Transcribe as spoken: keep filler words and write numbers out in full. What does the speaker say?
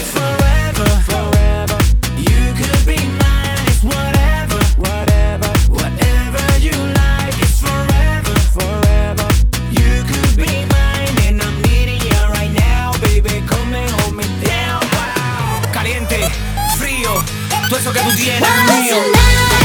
It's forever, forever. You could be mine, it's whatever, whatever, whatever you like. It's forever, forever. You could be mine, and I'm needing you right now, baby. Come and hold me down. Wow. Caliente, frío, todo eso que tú tienes es mío.